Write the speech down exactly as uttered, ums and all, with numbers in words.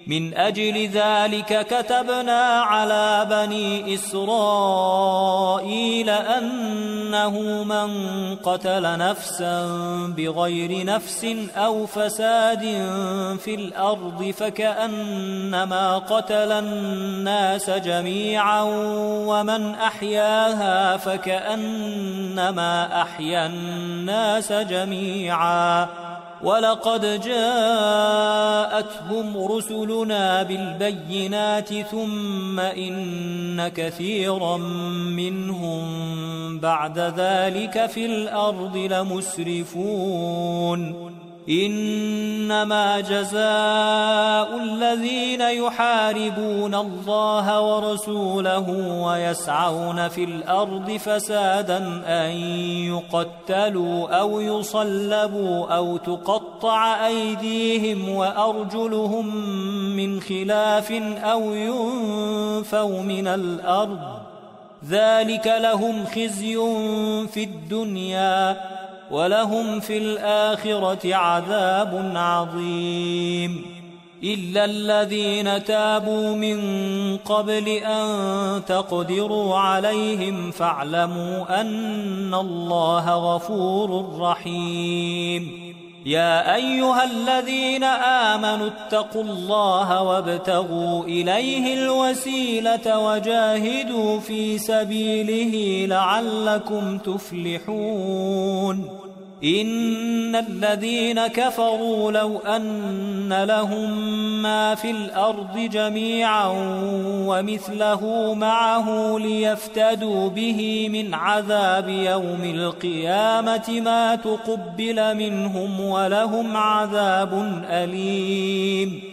من أجل ذلك كتبنا على بني إسرائيل أنه من قتل نفسا بغير نفس أو فساد في الأرض فكأنما قتل الناس جميعا ومن أحياها فكأنما أحيا الناس جميعا ولقد جاءتهم رسلنا بالبينات ثم إن كثيرا منهم بعد ذلك في الأرض لمسرفون إنما جزاء الذين يحاربون الله ورسوله ويسعون في الأرض فسادا أن يقتلوا أو يصلبوا أو تقطع أيديهم وأرجلهم من خلاف أو ينفوا من الأرض ذلك لهم خزي في الدنيا ولهم في الآخرة عذاب عظيم إلا الذين تابوا من قبل أن تقدروا عليهم فاعلموا أن الله غفور رحيم يا أيها الذين آمنوا اتقوا الله وابتغوا إليه الوسيلة وجاهدوا في سبيله لعلكم تفلحون إن الذين كفروا لو أن لهم ما في الأرض جميعا ومثله معه ليفتدوا به من عذاب يوم القيامة ما تقبل منهم ولهم عذاب أليم